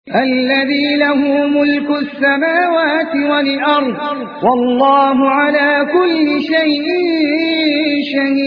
الذي له ملك السماوات والأرض والله على كل شيء شهيد.